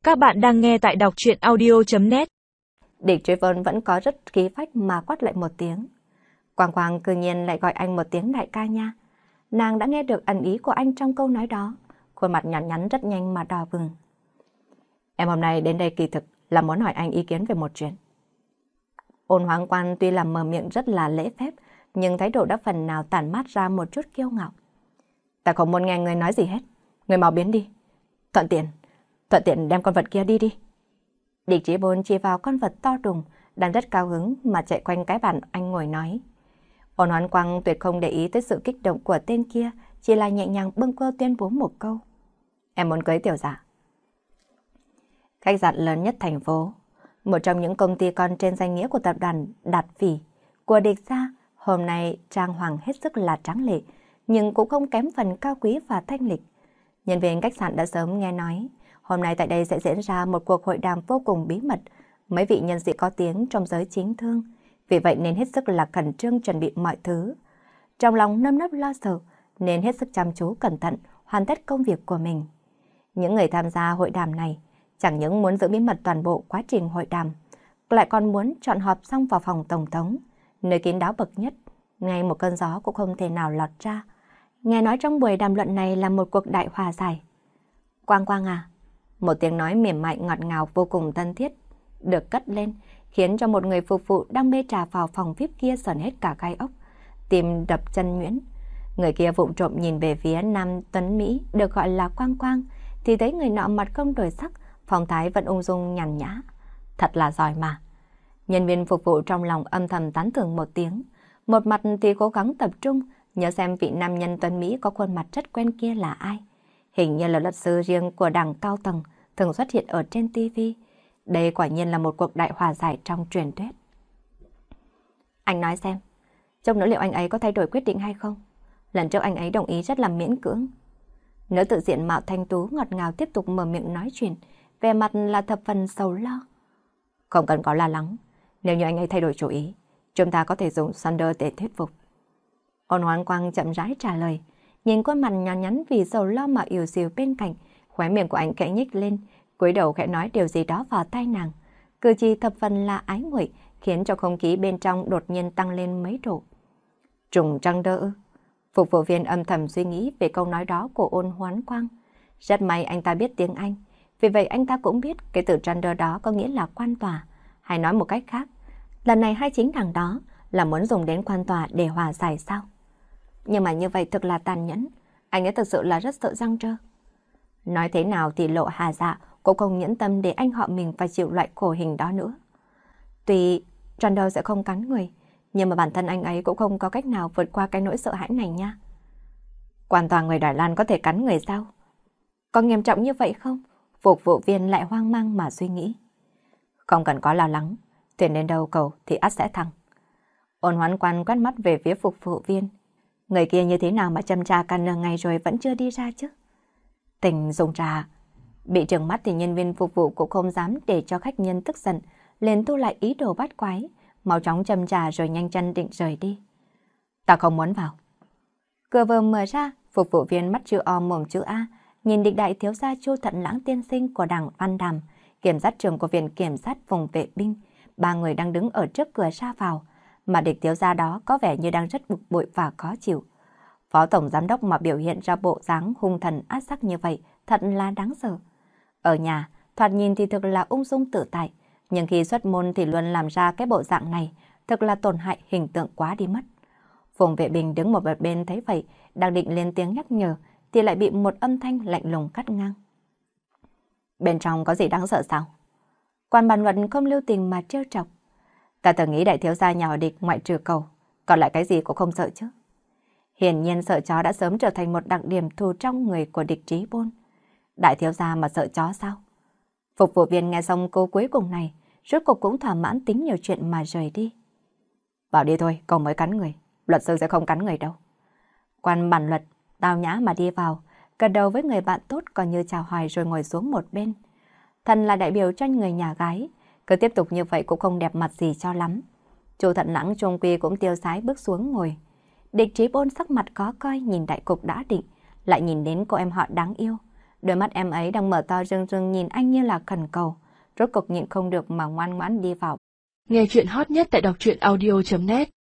Các bạn đang nghe tại đọc truyện audio.net. Địch Trí Vân vẫn có rất khí phách mà quát lại một tiếng. Quang Quang cư nhiên lại gọi anh một tiếng đại ca nha. Nàng đã nghe được ẩn ý của anh trong câu nói đó. Khuôn mặt nhăn nhắn rất nhanh mà đỏ bừng. Em hôm nay đến đây kỳ thực là muốn hỏi anh ý kiến về một chuyện. Ôn Hoáng Quan tuy là mở miệng rất là lễ phép, nhưng thái độ đã phần nào tản mát ra một chút kiêu ngạo. Ta không muốn nghe người nói gì hết. Người mau biến đi. Thuận tiện đem con vật kia đi đi. Địch Trí Bôn chỉ vào con vật to đùng, đang rất cao hứng mà chạy quanh cái bàn anh ngồi nói. Ôn Hoán Quang tuyệt không để ý tới sự kích động của tên kia, chỉ là nhẹ nhàng bâng quơ tuyên bố một câu. Em muốn cưới tiểu dạ. Khách sạn lớn nhất thành phố, một trong những công ty con trên danh nghĩa của tập đoàn Đạt Phỉ của Địch gia, hôm nay trang hoàng hết sức là tráng lệ, nhưng cũng không kém phần cao quý và thanh lịch. Nhân viên khách sạn đã sớm nghe nói, hôm nay tại đây sẽ diễn ra một cuộc hội đàm vô cùng bí mật, mấy vị nhân sĩ có tiếng trong giới chính thương, vì vậy nên hết sức là khẩn trương chuẩn bị mọi thứ. Trong lòng nơm nớp lo sợ, nên hết sức chăm chú cẩn thận hoàn tất công việc của mình. Những người tham gia hội đàm này chẳng những muốn giữ bí mật toàn bộ quá trình hội đàm, lại còn muốn chọn họp xong vào phòng tổng thống, nơi kín đáo bậc nhất, ngay một cơn gió cũng không thể nào lọt ra. Nghe nói trong buổi đàm luận này là một cuộc đại hòa giải. Quang Quang à, một tiếng nói mềm mại ngọt ngào vô cùng thân thiết được cất lên, khiến cho một người phục vụ đang bê trà vào phòng VIP kia sởn hết cả gai ốc, tim đập chân nhuyễn. Người kia vụng trộm nhìn về phía nam tuấn Mỹ được gọi là Quang Quang, thì thấy người nọ mặt không đổi sắc, phong thái vẫn ung dung nhàn nhã. Thật là giỏi mà. Nhân viên phục vụ trong lòng âm thầm tán thưởng một tiếng, một mặt thì cố gắng tập trung nhớ xem vị nam nhân tuấn Mỹ có khuôn mặt rất quen kia là ai. Hình như là luật sư riêng của đảng cao tầng thường xuất hiện ở trên TV. Đây quả nhiên là một cuộc đại hòa giải trong truyền thuyết. Anh nói xem, chốc nữa liệu anh ấy có thay đổi quyết định hay không? Lần trước anh ấy đồng ý rất là miễn cưỡng. Nữ tự diện mạo thanh tú ngọt ngào tiếp tục mở miệng nói chuyện, về mặt là thập phần sầu lo. Không cần có lo lắng, nếu như anh ấy thay đổi chủ ý, chúng ta có thể dùng Sander để thuyết phục. Ôn Hoán Quang chậm rãi trả lời, nhìn khuôn mặt nhỏ nhắn vì sầu lo mà yếu xìu bên cạnh, khóe miệng của anh khẽ nhếch lên, cúi đầu khẽ nói điều gì đó vào tai nàng. Cử chỉ thập phần là ái nguội, khiến cho không khí bên trong đột nhiên tăng lên mấy độ. Trùng trăng đỡ. Phục vụ viên âm thầm suy nghĩ về câu nói đó của Ôn Hoán Quang. Rất may anh ta biết tiếng Anh, vì vậy anh ta cũng biết cái từ gender đó có nghĩa là quan tòa, hay nói một cách khác, lần này hai chính đảng đó là muốn dùng đến quan tòa để hòa giải sao? Nhưng mà như vậy thực là tàn nhẫn, anh ấy thực sự là rất sợ răng trơ. Nói thế nào thì Lộ Hà Dạ cũng không nhẫn tâm để anh họ mình phải chịu loại khổ hình đó nữa. Tuy gender sẽ không cắn người, nhưng mà bản thân anh ấy cũng không có cách nào vượt qua cái nỗi sợ hãi này nha. Quan tòa người Đài Loan có thể cắn người sao? Có nghiêm trọng như vậy không? Phục vụ viên lại hoang mang mà suy nghĩ. Không cần có lo lắng, thuyền đến đâu cầu thì ắt sẽ thắng. Ôn Hoán Quan quét mắt về phía phục vụ viên. Người kia như thế nào mà châm trà cả nửa ngày rồi vẫn chưa đi ra chứ? Tình dùng trà. Bị trừng mắt thì nhân viên phục vụ cũng không dám để cho khách nhân tức giận, liền tu lại ý đồ bắt quái, mau chóng châm trà rồi nhanh chân định rời đi. Ta không muốn vào. Cửa vừa mở ra, phục vụ viên mắt chữ O mồm chữ A, nhìn Địch đại thiếu gia Chu Thận Lãng tiên sinh của đảng Văn Đàm, kiểm sát trưởng của viện kiểm sát vùng vệ binh, ba người đang đứng ở trước cửa ra vào, mà Địch thiếu gia đó có vẻ như đang rất bực bội và khó chịu. Phó tổng giám đốc mà biểu hiện ra bộ dáng hung thần ác sắc như vậy, thật là đáng sợ. Ở nhà, thoạt nhìn thì thực là ung dung tự tại, nhưng khi xuất môn thì luôn làm ra cái bộ dạng này, thực là tổn hại hình tượng quá đi mất. Phùng Vệ Bình đứng một bên thấy vậy, đang định lên tiếng nhắc nhở, thì lại bị một âm thanh lạnh lùng cắt ngang. Bên trong có gì đáng sợ sao? Quan bàn luận không lưu tình mà trêu chọc. Ta từng nghĩ đại thiếu gia nhà họ Địch ngoại trừ cầu, còn lại cái gì cũng không sợ chứ. Hiển nhiên sợ chó đã sớm trở thành một đặc điểm thù trong người của Địch Trí Bôn. Đại thiếu gia mà sợ chó sao? Phục vụ viên nghe xong câu cuối cùng này, rốt cuộc cũng thỏa mãn tính nhiều chuyện mà rời đi. Bảo đi thôi, cậu mới cắn người, luật sư sẽ không cắn người đâu. Quan bản luật tao nhã mà đi vào, gật đầu với người bạn tốt còn như chào hỏi rồi ngồi xuống một bên. Thần là đại biểu cho người nhà gái, cứ tiếp tục như vậy cũng không đẹp mặt gì cho lắm. Chu Thận Lãng trung quy cũng tiêu sái bước xuống ngồi. Địch Trí Bôn sắc mặt khó coi nhìn đại cục đã định, lại nhìn đến cô em họ đáng yêu. Đôi mắt em ấy đang mở to rưng rưng nhìn anh như là khẩn cầu, rốt cục nhịn không được mà ngoan ngoãn đi vào. Nghe chuyện hot nhất tại đọc truyện audio.net